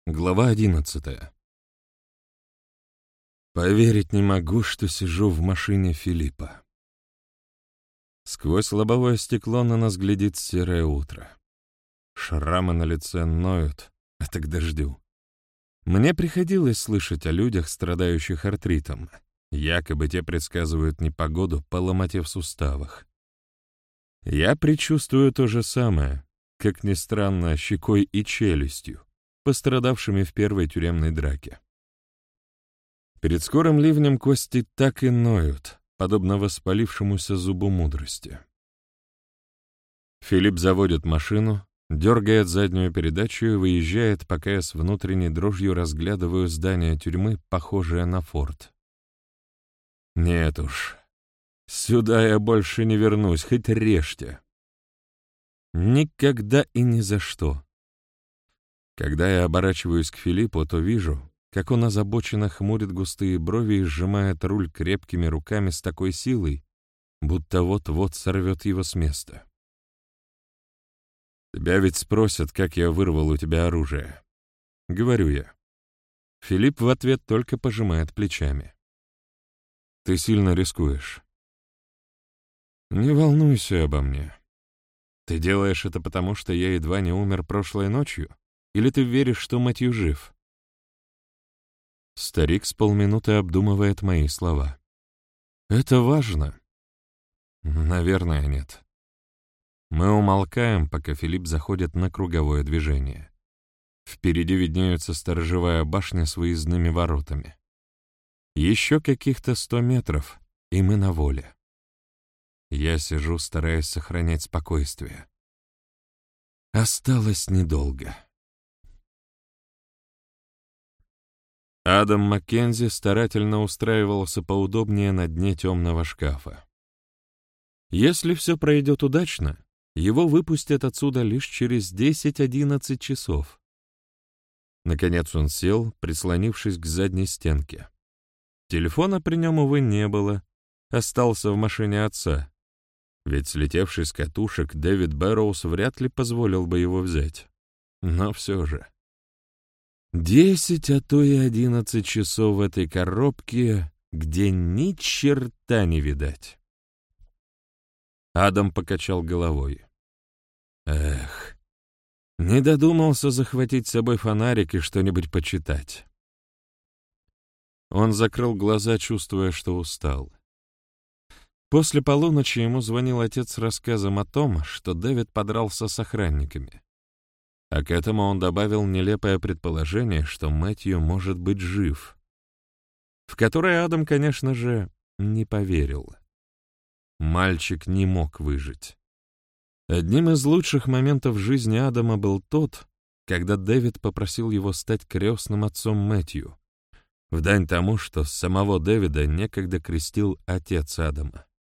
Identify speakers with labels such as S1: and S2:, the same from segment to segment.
S1: Глава 11. Поверить не могу, что сижу в машине Филиппа. Сквозь лобовое стекло на нас глядит серое утро. Шрамы на лице ноют, это к дождю. Мне приходилось слышать о людях, страдающих артритом. Якобы те предсказывают непогоду по ломоте в суставах. Я предчувствую то же самое, как ни странно, щекой и челюстью, пострадавшими в первой тюремной драке. Перед скорым ливнем кости так и ноют, подобно воспалившемуся зубу мудрости. Филипп заводит машину, дергает заднюю передачу и выезжает, пока я с внутренней дрожью разглядываю здание тюрьмы, похожее на форт. Нет уж, сюда я больше не вернусь, хоть режьте. Никогда и ни за что. Когда я оборачиваюсь к Филиппу, то вижу, как он озабоченно хмурит густые брови и сжимает руль крепкими руками с такой силой, будто вот-вот сорвет его с места. «Тебя ведь спросят, как я вырвал у тебя оружие», — говорю я. Филипп в ответ только пожимает плечами. «Ты сильно рискуешь». «Не волнуйся обо мне. Ты делаешь это потому, что я едва не умер прошлой ночью? Или ты веришь, что Мэтью жив?» Старик с полминуты обдумывает мои слова. «Это важно?» «Наверное, нет». Мы умолкаем, пока Филипп заходит на круговое движение. Впереди виднеется сторожевая башня с выездными воротами. Еще каких-то 100 метров, и мы на воле. Я сижу, стараясь сохранять спокойствие. Осталось недолго. Адам Маккензи старательно устраивался поудобнее на дне темного шкафа. Если все пройдет удачно, его выпустят отсюда лишь через 10-11 часов. Наконец он сел, прислонившись к задней стенке. Телефона при нем, увы, не было. Остался в машине отца. Ведь слетевший с катушек Дэвид Бэрроуз вряд ли позволил бы его взять. Но все же. 10, а то и 11 часов в этой коробке, где ни черта не видать. Адам покачал головой. Эх, не додумался захватить с собой фонарик и что-нибудь почитать. Он закрыл глаза, чувствуя, что устал. После полуночи ему звонил отец с рассказом о том, что Дэвид подрался с охранниками. А к этому он добавил нелепое предположение, что Мэтью может быть жив, в которое Адам, конечно же, не поверил. Мальчик не мог выжить. Одним из лучших моментов жизни Адама был тот, когда Дэвид попросил его стать крестным отцом Мэтью, в дань тому, что самого Дэвида некогда крестил отец Адама.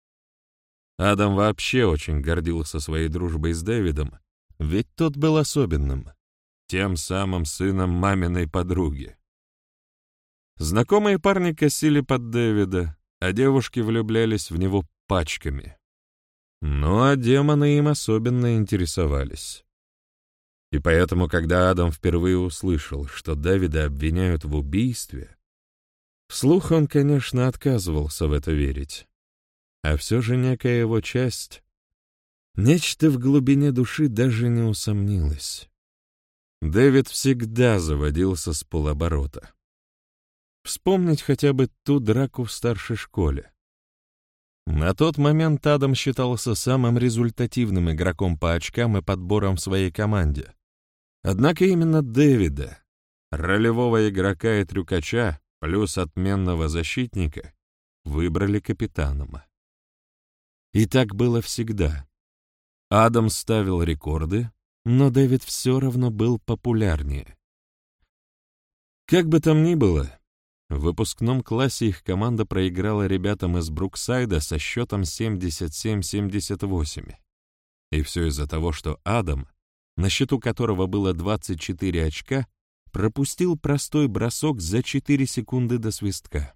S1: Адам вообще очень гордился своей дружбой с Дэвидом, ведь тот был особенным, тем самым сыном маминой подруги. Знакомые парни косили под Дэвида, а девушки влюблялись в него пачками. Ну а демоны им особенно интересовались. И поэтому, когда Адам впервые услышал, что Дэвида обвиняют в убийстве, вслух он, конечно, отказывался в это верить. А все же некая его часть, нечто в глубине души даже не усомнилось. Дэвид всегда заводился с полоборота. Вспомнить хотя бы ту драку в старшей школе. На тот момент Адам считался самым результативным игроком по очкам и подборам в своей команде. Однако именно Дэвида, ролевого игрока и трюкача, плюс отменного защитника, выбрали капитаном. И так было всегда. Адам ставил рекорды, но Дэвид все равно был популярнее. Как бы там ни было, в выпускном классе их команда проиграла ребятам из Бруксайда со счетом 77-78. И все из-за того, что Адам, на счету которого было 24 очка, пропустил простой бросок за 4 секунды до свистка.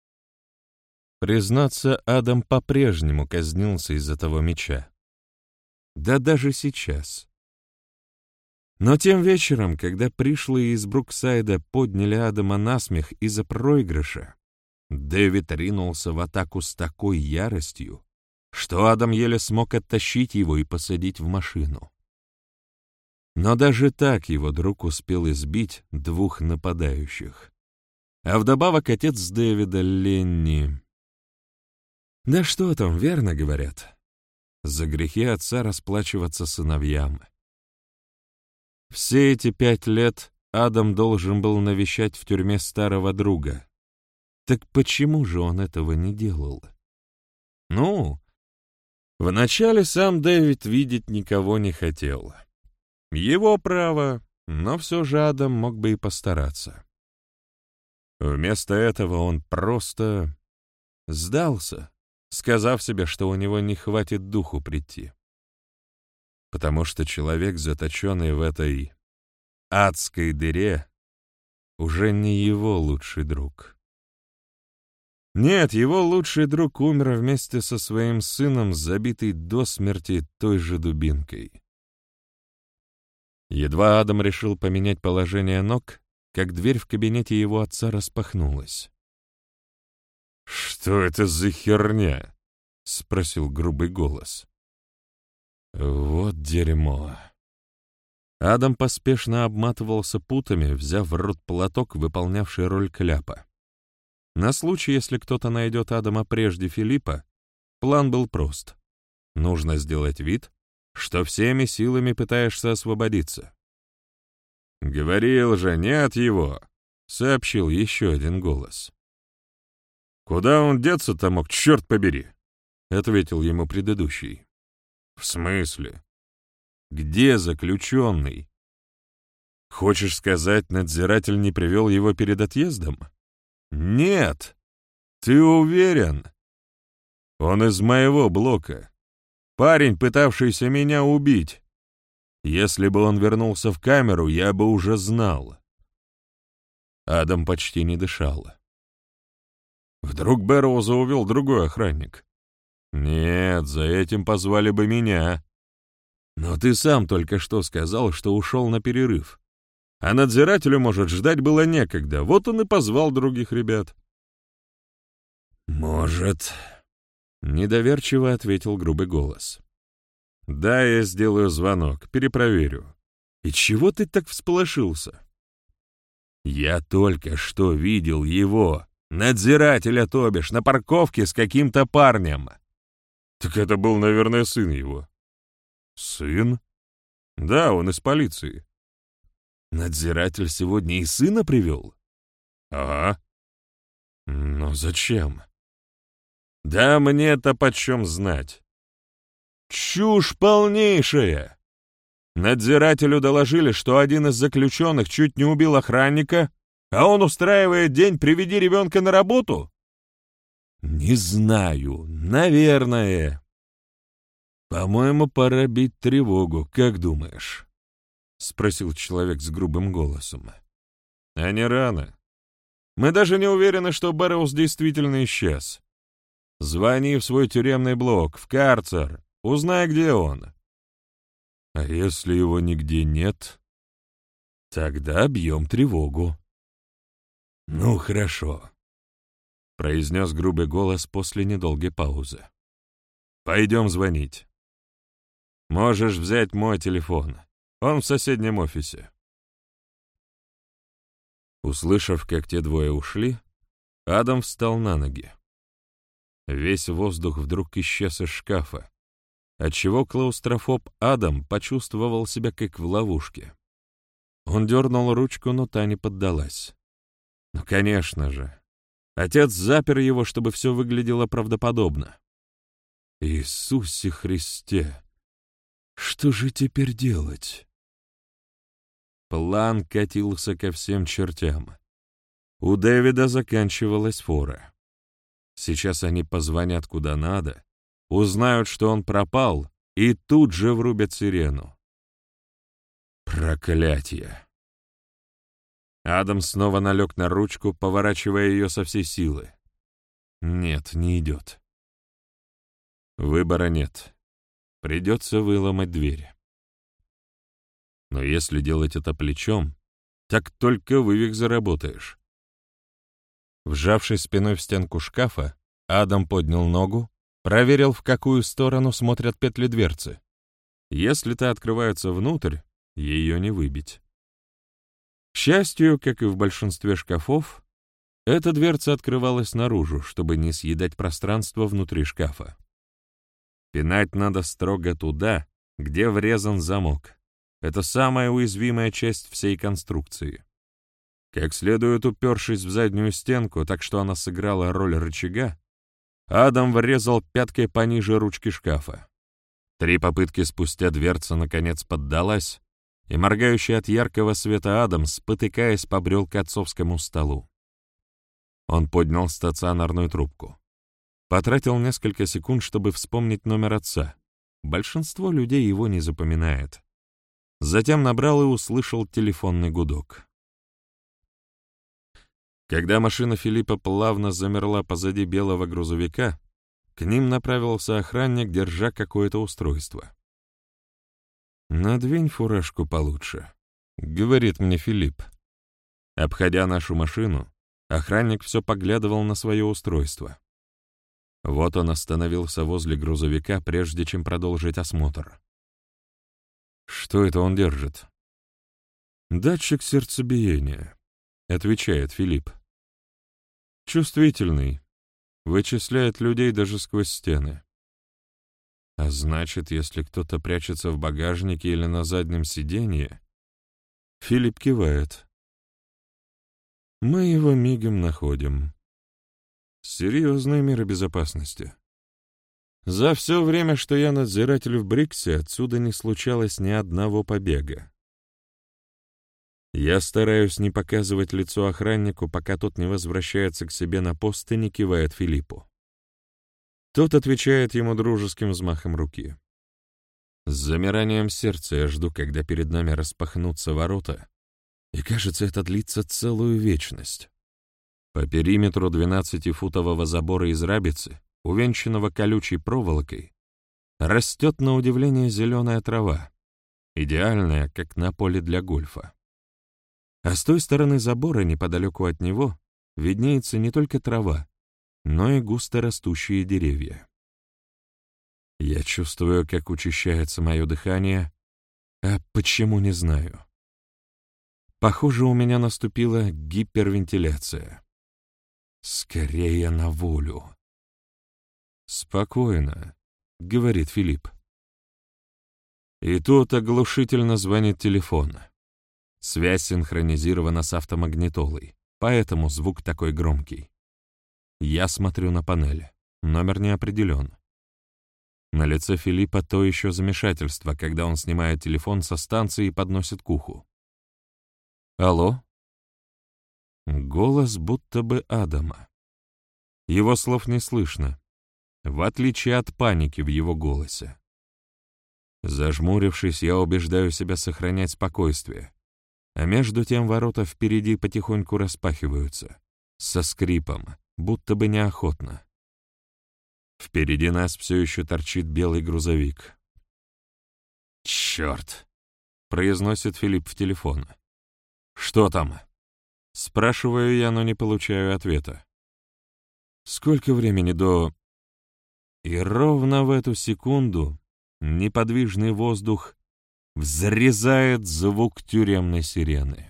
S1: Признаться, Адам по-прежнему казнился из-за того мяча. Да даже сейчас. Но тем вечером, когда пришлые из Бруксайда подняли Адама на смех из-за проигрыша, Дэвид ринулся в атаку с такой яростью, что Адам еле смог оттащить его и посадить в машину. Но даже так его друг успел избить 2 нападающих. А вдобавок отец Дэвида, Ленни... Да что там, верно говорят. За грехи отца расплачиваться сыновьям. Все эти 5 лет Адам должен был навещать в тюрьме старого друга. Так почему же он этого не делал? Ну, вначале сам Дэвид видеть никого не хотел. Его право, но все же Адам мог бы и постараться. Вместо этого он просто сдался, сказав себе, что у него не хватит духу прийти. Потому что человек, заточенный в этой адской дыре, уже не его лучший друг. Нет, его лучший друг умер вместе со своим сыном, забитый до смерти той же дубинкой. Едва Адам решил поменять положение ног, как дверь в кабинете его отца распахнулась. «Что это за херня?» — спросил грубый голос. «Вот дерьмо». Адам поспешно обматывался путами, взяв в рот платок, выполнявший роль кляпа. На случай, если кто-то найдет Адама прежде Филиппа, план был прост. Нужно сделать вид, что всеми силами пытаешься освободиться. «Говорил же, нет его!» — сообщил еще один голос. «Куда он деться-то мог, черт побери?» — ответил ему предыдущий. «В смысле? Где заключенный? Хочешь сказать, надзиратель не привел его перед отъездом? Нет! Ты уверен? Он из моего блока. Парень, пытавшийся меня убить. Если бы он вернулся в камеру, я бы уже знал». Адам почти не дышал. Вдруг Бэрроуза увел другой охранник? Нет, за этим позвали бы меня. Но ты сам только что сказал, что ушел на перерыв. А надзирателю, может, ждать было некогда, вот он и позвал других ребят. «Может...» — недоверчиво ответил грубый голос. «Да, я сделаю звонок, перепроверю. И чего ты так всполошился?» «Я только что видел его, надзирателя, то бишь, на парковке с каким-то парнем». «Так это был, наверное, сын его». «Сын?» «Да, он из полиции». «Надзиратель сегодня и сына привел?» «Ага». «Но зачем?» «Да мне-то почем знать?» «Чушь полнейшая!» Надзирателю доложили, что один из заключенных чуть не убил охранника, а он устраивает день «Приведи ребенка на работу»? «Не знаю, наверное». «По-моему, пора бить тревогу, как думаешь?» — спросил человек с грубым голосом. «А не рано. Мы даже не уверены, что Бэрроуз действительно исчез. Звони в свой тюремный блок, в карцер, узнай, где он. А если его нигде нет, тогда бьем тревогу». «Ну, хорошо», — произнес грубый голос после недолгой паузы. «Пойдем звонить. Можешь взять мой телефон. Он в соседнем офисе». Услышав, как те двое ушли, Адам встал на ноги. Весь воздух вдруг исчез из шкафа, отчего клаустрофоб Адам почувствовал себя как в ловушке. Он дернул ручку, но та не поддалась. Ну, конечно же. Отец запер его, чтобы все выглядело правдоподобно. Иисусе Христе! Что же теперь делать? План катился ко всем чертям. У Дэвида заканчивалась фора. Сейчас они позвонят куда надо, узнают, что он пропал, и тут же врубят сирену. Проклятие! Адам снова налег на ручку, поворачивая ее со всей силы. Нет, не идет. Выбора нет. Придется выломать дверь. Но если делать это плечом, так только вывих заработаешь. Вжавшись спиной в стенку шкафа, Адам поднял ногу, проверил, в какую сторону смотрят петли дверцы. Если та открывается внутрь, ее не выбить. К счастью, как и в большинстве шкафов, эта дверца открывалась наружу, чтобы не съедать пространство внутри шкафа. Пинать надо строго туда, где врезан замок. Это самая уязвимая часть всей конструкции. Как следует упершись в заднюю стенку, так что она сыграла роль рычага, Адам врезал пяткой пониже ручки шкафа. 3 попытки спустя дверца наконец поддалась, и моргающий от яркого света Адам, спотыкаясь, побрел к отцовскому столу. Он поднял стационарную трубку. Потратил несколько секунд, чтобы вспомнить номер отца. Большинство людей его не запоминает. Затем набрал и услышал телефонный гудок. Когда машина Филиппа плавно замерла позади белого грузовика, к ним направился охранник, держа какое-то устройство. «Надвинь фуражку получше», — говорит мне Филипп. Обходя нашу машину, охранник все поглядывал на свое устройство. Вот он остановился возле грузовика, прежде чем продолжить осмотр. «Что это он держит?» «Датчик сердцебиения», — отвечает Филипп. «Чувствительный. Вычисляет людей даже сквозь стены. А значит, если кто-то прячется в багажнике или на заднем сиденье...» Филипп кивает. «Мы его мигом находим. Серьезные меры безопасности. За все время, что я надзиратель в Бриксе, отсюда не случалось ни одного побега. Я стараюсь не показывать лицо охраннику, пока тот не возвращается к себе на пост и не кивает Филиппу. Тот отвечает ему дружеским взмахом руки. С замиранием сердца я жду, когда перед нами распахнутся ворота, и, кажется, это длится целую вечность. По периметру 12-футового забора из рабицы, увенчанного колючей проволокой, растет на удивление зеленая трава, идеальная, как на поле для гольфа. А с той стороны забора, неподалеку от него, виднеется не только трава, но и густо растущие деревья. Я чувствую, как учащается мое дыхание, а почему не знаю. Похоже, у меня наступила гипервентиляция. Скорее на волю. «Спокойно», — говорит Филипп. И тут оглушительно звонит телефон. Связь синхронизирована с автомагнитолой, поэтому звук такой громкий. Я смотрю на панель. Номер не определен. На лице Филиппа то еще замешательство, когда он снимает телефон со станции и подносит к уху. «Алло?» Голос будто бы Адама. Его слов не слышно, в отличие от паники в его голосе. Зажмурившись, я убеждаю себя сохранять спокойствие, а между тем ворота впереди потихоньку распахиваются, со скрипом, будто бы неохотно. Впереди нас все еще торчит белый грузовик. «Черт!» — произносит Филипп в телефон. «Что там?» — спрашиваю я, но не получаю ответа. «Сколько времени до...» И ровно в эту секунду неподвижный воздух взрезает звук тюремной сирены.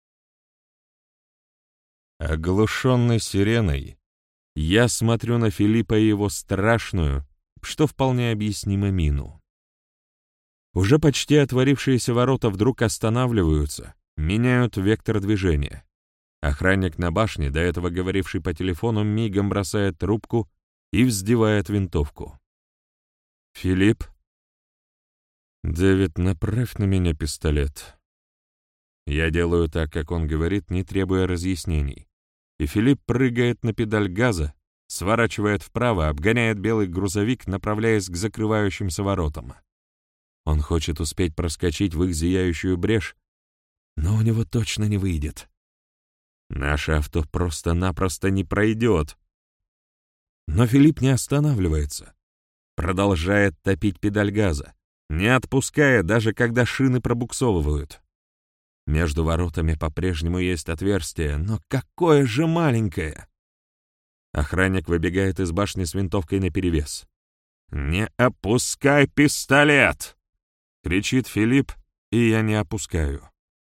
S1: Оглушенный сиреной, я смотрю на Филиппа и его страшную, что вполне объяснимо, мину. Уже почти отворившиеся ворота вдруг останавливаются, меняют вектор движения. Охранник на башне, до этого говоривший по телефону, мигом бросает трубку и вздевает винтовку. «Филипп?» «Дэвид, направь на меня пистолет». Я делаю так, как он говорит, не требуя разъяснений. И Филипп прыгает на педаль газа, сворачивает вправо, обгоняет белый грузовик, направляясь к закрывающимся воротам. Он хочет успеть проскочить в их зияющую брешь, но у него точно не выйдет. Наше авто просто-напросто не пройдет. Но Филипп не останавливается. Продолжает топить педаль газа, не отпуская, даже когда шины пробуксовывают. Между воротами по-прежнему есть отверстие, но какое же маленькое! Охранник выбегает из башни с винтовкой наперевес. «Не опускай пистолет!» — кричит Филипп, и я не опускаю.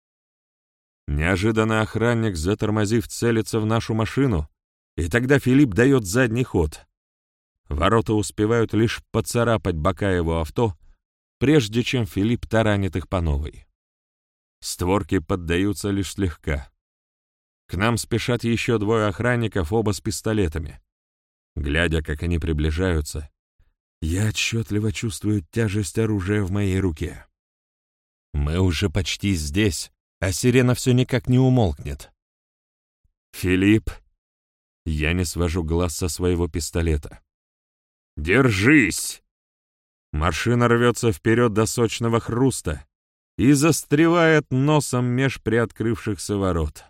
S1: Неожиданно охранник, затормозив, целится в нашу машину, и тогда Филипп дает задний ход. Ворота успевают лишь поцарапать бока его авто, прежде чем Филипп таранит их по новой. Створки поддаются лишь слегка. К нам спешат еще двое охранников, оба с пистолетами. Глядя, как они приближаются, я отчетливо чувствую тяжесть оружия в моей руке. Мы уже почти здесь, а сирена все никак не умолкнет. «Филипп!» Я не свожу глаз со своего пистолета. «Держись!» Машина рвется вперед до сочного хруста и застревает носом меж приоткрывшихся ворот.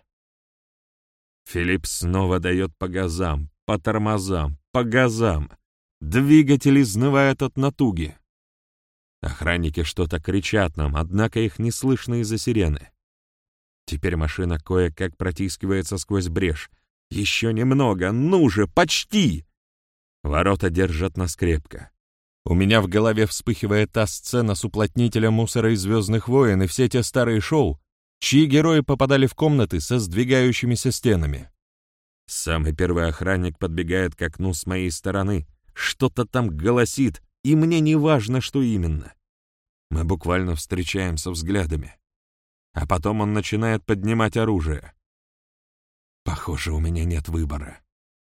S1: Филипп снова дает по газам, по тормозам, по газам. Двигатель изнывает от натуги. Охранники что-то кричат нам, однако их не слышно из-за сирены. Теперь машина кое-как протискивается сквозь брешь. Еще немного, ну же, почти! Ворота держат нас крепко. У меня в голове вспыхивает та сцена с уплотнителем мусора из «Звездных войн» и все те старые шоу, чьи герои попадали в комнаты со сдвигающимися стенами. Самый первый охранник подбегает к окну с моей стороны, что-то там голосит, и мне не важно, что именно. Мы буквально встречаемся взглядами. А потом он начинает поднимать оружие. Похоже, у меня нет выбора.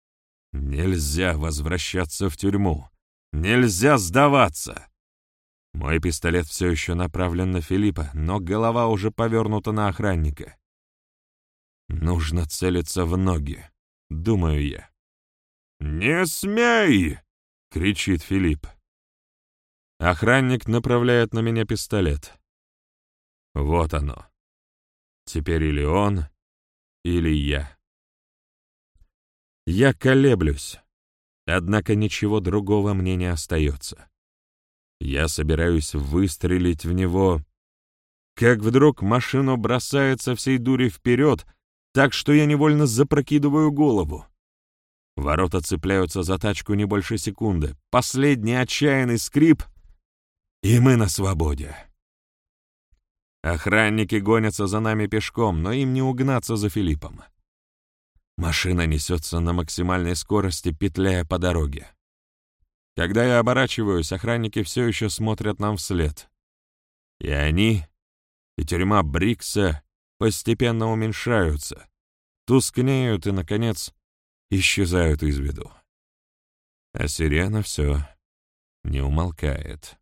S1: Нельзя возвращаться в тюрьму. Нельзя сдаваться. Мой пистолет все еще направлен на Филиппа, но голова уже повернута на охранника. Нужно целиться в ноги, думаю я. «Не смей!» — кричит Филипп. Охранник направляет на меня пистолет. Вот оно. Теперь или он, или я. Я колеблюсь, однако ничего другого мне не остается. Я собираюсь выстрелить в него, как вдруг машина бросает со всей дури вперед, так что я невольно запрокидываю голову. Ворота цепляются за тачку не больше секунды. Последний отчаянный скрип, и мы на свободе. Охранники гонятся за нами пешком, но им не угнаться за Филиппом. Машина несется на максимальной скорости, петляя по дороге. Когда я оборачиваюсь, охранники все еще смотрят нам вслед. И они, и тюрьма Брикса постепенно уменьшаются, тускнеют и, наконец, исчезают из виду. А сирена все не умолкает.